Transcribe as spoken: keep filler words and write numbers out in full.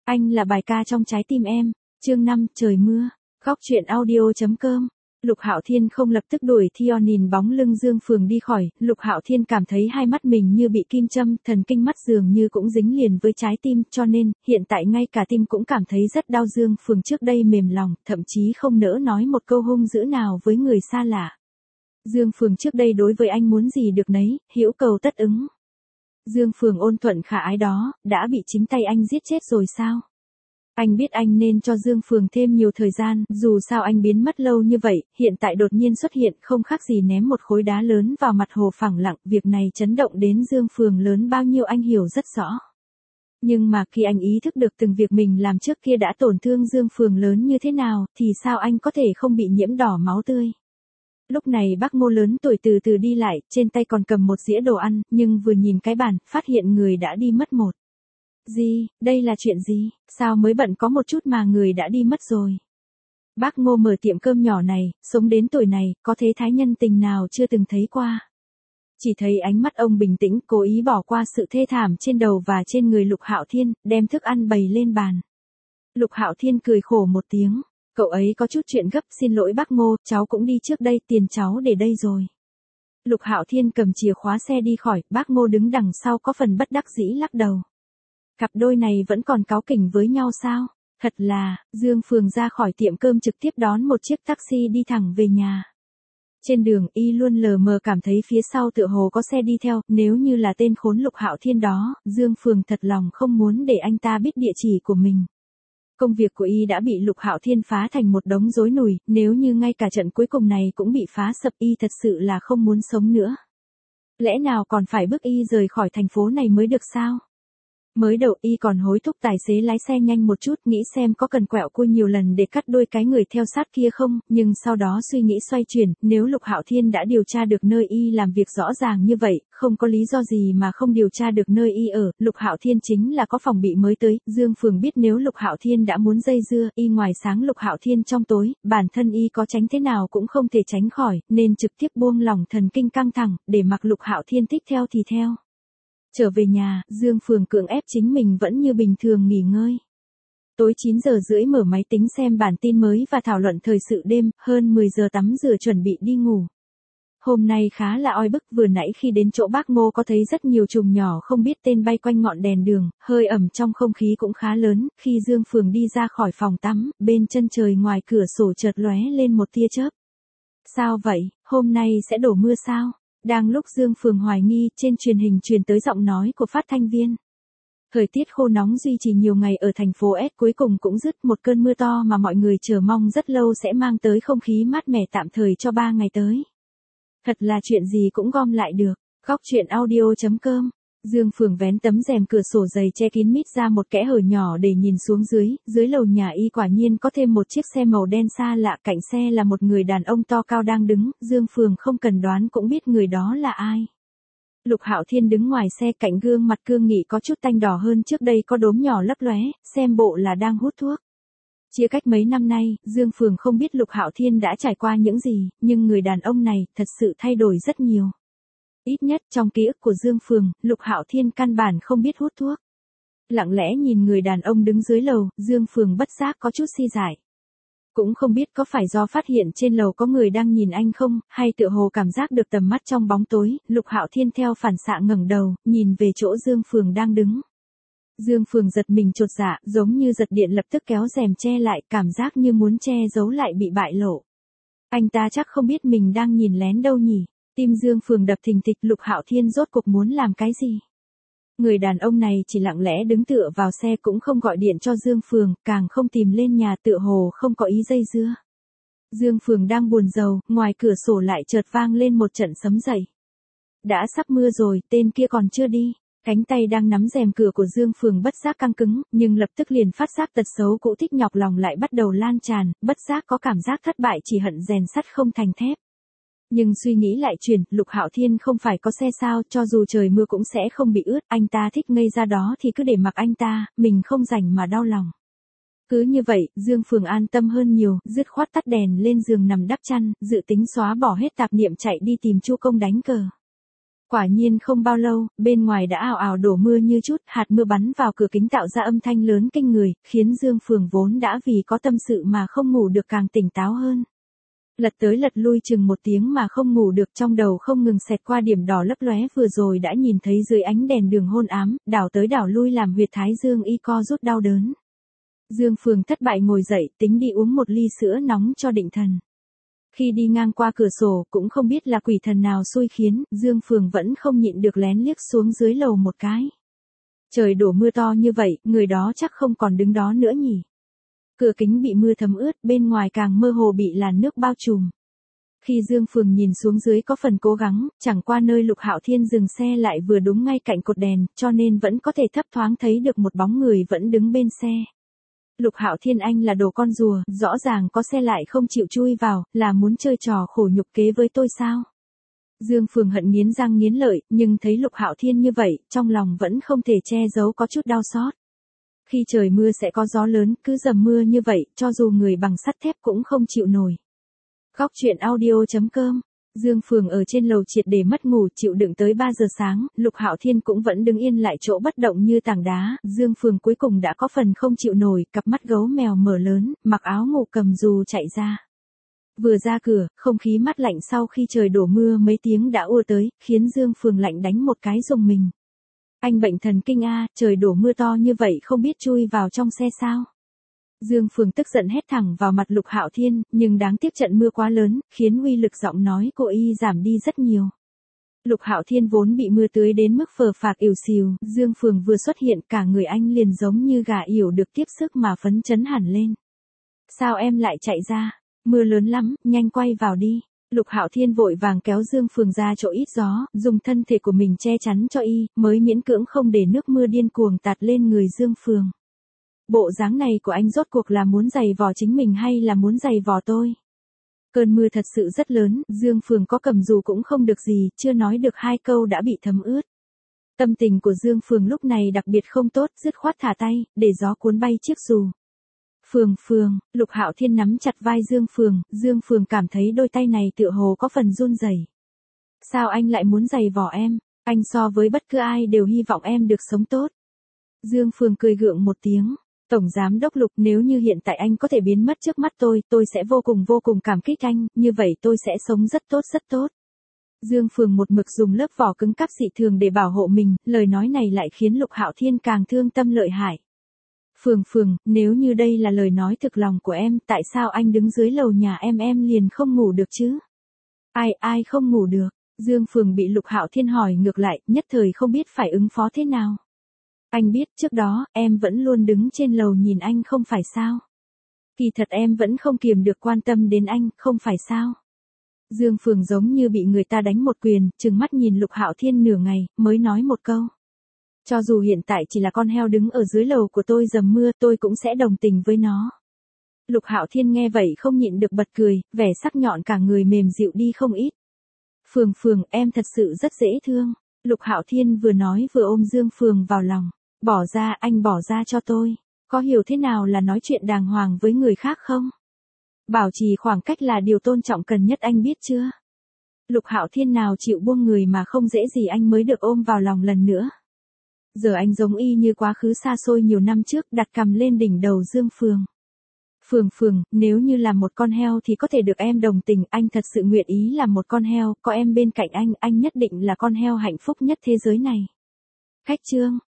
Anh là bài ca trong trái tim em. Chương năm, trời mưa. Góc truyện audio chấm com. Lục Hạo Thiên không lập tức đuổi theo nhìn bóng lưng Dương Phường đi khỏi, Lục Hạo Thiên cảm thấy hai mắt mình như bị kim châm, thần kinh mắt dường như cũng dính liền với trái tim, cho nên, hiện tại ngay cả tim cũng cảm thấy rất đau. Dương Phường trước đây mềm lòng, thậm chí không nỡ nói một câu hung dữ nào với người xa lạ. Dương Phường trước đây đối với anh muốn gì được nấy, hữu cầu tất ứng. Dương Phường ôn thuận khả ái đó, đã bị chính tay anh giết chết rồi sao? Anh biết anh nên cho Dương Phường thêm nhiều thời gian, dù sao anh biến mất lâu như vậy, hiện tại đột nhiên xuất hiện không khác gì ném một khối đá lớn vào mặt hồ phẳng lặng, việc này chấn động đến Dương Phường lớn bao nhiêu anh hiểu rất rõ. Nhưng mà khi anh ý thức được từng việc mình làm trước kia đã tổn thương Dương Phường lớn như thế nào, thì sao anh có thể không bị nhiễm đỏ máu tươi? Lúc này bác Ngô lớn tuổi từ từ đi lại, trên tay còn cầm một dĩa đồ ăn, nhưng vừa nhìn cái bàn, phát hiện người đã đi mất một. Gì, đây là chuyện gì, sao mới bận có một chút mà người đã đi mất rồi. Bác Ngô mở tiệm cơm nhỏ này, sống đến tuổi này, có thế thái nhân tình nào chưa từng thấy qua. Chỉ thấy ánh mắt ông bình tĩnh, cố ý bỏ qua sự thê thảm trên đầu và trên người Lục Hạo Thiên, đem thức ăn bày lên bàn. Lục Hạo Thiên cười khổ một tiếng, cậu ấy có chút chuyện gấp, xin lỗi bác Ngô, cháu cũng đi trước đây, tiền cháu để đây rồi. Lục Hạo Thiên cầm chìa khóa xe đi khỏi, bác Ngô đứng đằng sau có phần bất đắc dĩ lắc đầu. Cặp đôi này vẫn còn cáu kỉnh với nhau sao? Thật là, Dương Phường ra khỏi tiệm cơm trực tiếp đón một chiếc taxi đi thẳng về nhà. Trên đường y luôn lờ mờ cảm thấy phía sau tựa hồ có xe đi theo, nếu như là tên khốn Lục Hạo Thiên đó, Dương Phường thật lòng không muốn để anh ta biết địa chỉ của mình. Công việc của y đã bị Lục Hạo Thiên phá thành một đống rối nùi, nếu như ngay cả trận cuối cùng này cũng bị phá sập y thật sự là không muốn sống nữa. Lẽ nào còn phải bước y rời khỏi thành phố này mới được sao? Mới đầu y còn hối thúc tài xế lái xe nhanh một chút, nghĩ xem có cần quẹo cua nhiều lần để cắt đuôi cái người theo sát kia không, nhưng sau đó suy nghĩ xoay chuyển, nếu Lục Hạo Thiên đã điều tra được nơi y làm việc rõ ràng như vậy, không có lý do gì mà không điều tra được nơi y ở. Lục Hạo Thiên chính là có phòng bị mới tới, Dương Phường biết nếu Lục Hạo Thiên đã muốn dây dưa, y ngoài sáng Lục Hạo Thiên trong tối, bản thân y có tránh thế nào cũng không thể tránh khỏi, nên trực tiếp buông lỏng thần kinh căng thẳng, để mặc Lục Hạo Thiên thích theo thì theo. Trở về nhà, Dương Phường cưỡng ép chính mình vẫn như bình thường nghỉ ngơi. Tối chín giờ rưỡi mở máy tính xem bản tin mới và thảo luận thời sự đêm, hơn mười giờ tắm rửa chuẩn bị đi ngủ. Hôm nay khá là oi bức, vừa nãy khi đến chỗ bác Ngô có thấy rất nhiều trùng nhỏ không biết tên bay quanh ngọn đèn đường, hơi ẩm trong không khí cũng khá lớn. Khi Dương Phường đi ra khỏi phòng tắm, bên chân trời ngoài cửa sổ chợt lóe lên một tia chớp. Sao vậy, hôm nay sẽ đổ mưa sao? Đang lúc Dương Phường hoài nghi, trên truyền hình truyền tới giọng nói của phát thanh viên. Thời tiết khô nóng duy trì nhiều ngày ở thành phố S cuối cùng cũng dứt, một cơn mưa to mà mọi người chờ mong rất lâu sẽ mang tới không khí mát mẻ tạm thời cho ba ngày tới. Thật là chuyện gì cũng gom lại được. Góc truyện audio chấm com. Dương Phường vén tấm rèm cửa sổ dày che kín mít ra một kẽ hở nhỏ để nhìn xuống dưới, dưới lầu nhà y quả nhiên có thêm một chiếc xe màu đen xa lạ, cạnh xe là một người đàn ông to cao đang đứng, Dương Phường không cần đoán cũng biết người đó là ai. Lục Hạo Thiên đứng ngoài xe, cạnh gương mặt cương nghị có chút tanh đỏ hơn trước đây, có đốm nhỏ lấp lóe, xem bộ là đang hút thuốc. Chia cách mấy năm nay, Dương Phường không biết Lục Hạo Thiên đã trải qua những gì, nhưng người đàn ông này thật sự thay đổi rất nhiều. Ít nhất trong ký ức của Dương Phường, Lục Hạo Thiên căn bản không biết hút thuốc. Lặng lẽ nhìn người đàn ông đứng dưới lầu, Dương Phường bất giác có chút si dại. Cũng không biết có phải do phát hiện trên lầu có người đang nhìn anh không, hay tựa hồ cảm giác được tầm mắt trong bóng tối, Lục Hạo Thiên theo phản xạ ngẩng đầu, nhìn về chỗ Dương Phường đang đứng. Dương Phường giật mình chột dạ, giống như giật điện, lập tức kéo rèm che lại, cảm giác như muốn che giấu lại bị bại lộ. Anh ta chắc không biết mình đang nhìn lén đâu nhỉ. Tim Dương Phường đập thình thịch, Lục Hạo Thiên rốt cục muốn làm cái gì? Người đàn ông này chỉ lặng lẽ đứng tựa vào xe, cũng không gọi điện cho Dương Phường, càng không tìm lên nhà, tựa hồ không có ý dây dưa. Dương Phường đang buồn rầu, ngoài cửa sổ lại chợt vang lên một trận sấm dậy. Đã sắp mưa rồi, tên kia còn chưa đi. Cánh tay đang nắm rèm cửa của Dương Phường bất giác căng cứng, nhưng lập tức liền phát giác tật xấu cũ thích nhọc lòng lại bắt đầu lan tràn, bất giác có cảm giác thất bại, chỉ hận rèn sắt không thành thép. Nhưng suy nghĩ lại chuyển, Lục Hạo Thiên không phải có xe sao, cho dù trời mưa cũng sẽ không bị ướt, anh ta thích ngây ra đó thì cứ để mặc anh ta, mình không rảnh mà đau lòng. Cứ như vậy, Dương Phường an tâm hơn nhiều, dứt khoát tắt đèn lên giường nằm đắp chăn, dự tính xóa bỏ hết tạp niệm chạy đi tìm Chu Công đánh cờ. Quả nhiên không bao lâu, bên ngoài đã ào ào đổ mưa như chút, hạt mưa bắn vào cửa kính tạo ra âm thanh lớn kinh người, khiến Dương Phường vốn đã vì có tâm sự mà không ngủ được càng tỉnh táo hơn. Lật tới lật lui chừng một tiếng mà không ngủ được, trong đầu không ngừng xẹt qua điểm đỏ lấp lóe vừa rồi đã nhìn thấy dưới ánh đèn đường hôn ám, đảo tới đảo lui làm huyệt thái dương y co rút đau đớn. Dương Phường thất bại ngồi dậy, tính đi uống một ly sữa nóng cho định thần. Khi đi ngang qua cửa sổ, cũng không biết là quỷ thần nào xui khiến, Dương Phường vẫn không nhịn được lén liếc xuống dưới lầu một cái. Trời đổ mưa to như vậy, người đó chắc không còn đứng đó nữa nhỉ. Cửa kính bị mưa thấm ướt, bên ngoài càng mơ hồ bị làn nước bao trùm. Khi Dương Phường nhìn xuống dưới có phần cố gắng, chẳng qua nơi Lục Hạo Thiên dừng xe lại vừa đúng ngay cạnh cột đèn, cho nên vẫn có thể thấp thoáng thấy được một bóng người vẫn đứng bên xe. Lục Hạo Thiên anh là đồ con rùa, rõ ràng có xe lại không chịu chui vào, là muốn chơi trò khổ nhục kế với tôi sao? Dương Phường hận nghiến răng nghiến lợi, nhưng thấy Lục Hạo Thiên như vậy, trong lòng vẫn không thể che giấu có chút đau xót. Khi trời mưa sẽ có gió lớn, cứ dầm mưa như vậy, cho dù người bằng sắt thép cũng không chịu nổi. Góc truyện audio chấm com. Dương Phường ở trên lầu triệt để mất ngủ, chịu đựng tới ba giờ sáng, Lục Hạo Thiên cũng vẫn đứng yên lại chỗ bất động như tảng đá, Dương Phường cuối cùng đã có phần không chịu nổi, cặp mắt gấu mèo mở lớn, mặc áo ngủ cầm dù chạy ra. Vừa ra cửa, không khí mát lạnh sau khi trời đổ mưa mấy tiếng đã ùa tới, khiến Dương Phường lạnh đánh một cái rùng mình. Anh bệnh thần kinh a, trời đổ mưa to như vậy không biết chui vào trong xe sao? Dương Phường tức giận hét thẳng vào mặt Lục Hạo Thiên, nhưng đáng tiếc trận mưa quá lớn, khiến uy lực giọng nói của y giảm đi rất nhiều. Lục Hạo Thiên vốn bị mưa tưới đến mức phờ phạc ỉu xìu, Dương Phường vừa xuất hiện cả người anh liền giống như gà ỉu được tiếp sức mà phấn chấn hẳn lên. Sao em lại chạy ra? Mưa lớn lắm, nhanh quay vào đi. Lục Hạo Thiên vội vàng kéo Dương Phường ra chỗ ít gió, dùng thân thể của mình che chắn cho y, mới miễn cưỡng không để nước mưa điên cuồng tạt lên người Dương Phường. Bộ dáng này của anh rốt cuộc là muốn giày vò chính mình hay là muốn giày vò tôi? Cơn mưa thật sự rất lớn, Dương Phường có cầm dù cũng không được gì, chưa nói được hai câu đã bị thấm ướt. Tâm tình của Dương Phường lúc này đặc biệt không tốt, dứt khoát thả tay, để gió cuốn bay chiếc dù. Phường Phường, Lục Hạo Thiên nắm chặt vai Dương Phường, Dương Phường cảm thấy đôi tay này tựa hồ có phần run rẩy. Sao anh lại muốn giày vò em? Anh so với bất cứ ai đều hy vọng em được sống tốt. Dương Phường cười gượng một tiếng. Tổng Giám đốc Lục, nếu như hiện tại anh có thể biến mất trước mắt tôi, tôi sẽ vô cùng vô cùng cảm kích anh, như vậy tôi sẽ sống rất tốt rất tốt. Dương Phường một mực dùng lớp vỏ cứng cáp dị thường để bảo hộ mình, lời nói này lại khiến Lục Hạo Thiên càng thương tâm lợi hại. Phường Phường, nếu như đây là lời nói thực lòng của em, tại sao anh đứng dưới lầu nhà em em liền không ngủ được chứ? Ai ai không ngủ được? Dương Phường bị Lục Hạo Thiên hỏi ngược lại, nhất thời không biết phải ứng phó thế nào. Anh biết trước đó, em vẫn luôn đứng trên lầu nhìn anh không phải sao? Kỳ thật em vẫn không kiềm được quan tâm đến anh, không phải sao? Dương Phường giống như bị người ta đánh một quyền, trừng mắt nhìn Lục Hạo Thiên nửa ngày, mới nói một câu. Cho dù hiện tại chỉ là con heo đứng ở dưới lầu của tôi dầm mưa, tôi cũng sẽ đồng tình với nó. Lục Hạo Thiên nghe vậy không nhịn được bật cười, vẻ sắc nhọn cả người mềm dịu đi không ít. Phường Phường, em thật sự rất dễ thương. Lục Hạo Thiên vừa nói vừa ôm Dương Phường vào lòng. Bỏ ra, anh bỏ ra cho tôi. Có hiểu thế nào là nói chuyện đàng hoàng với người khác không? Bảo trì khoảng cách là điều tôn trọng cần nhất, anh biết chưa? Lục Hạo Thiên nào chịu buông người mà không dễ gì anh mới được ôm vào lòng lần nữa. Giờ anh giống y như quá khứ xa xôi nhiều năm trước, đặt cằm lên đỉnh đầu Dương Phường. Phường Phường, nếu như là một con heo thì có thể được em đồng tình, anh thật sự nguyện ý là một con heo, có em bên cạnh anh, anh nhất định là con heo hạnh phúc nhất thế giới này. Khách chương.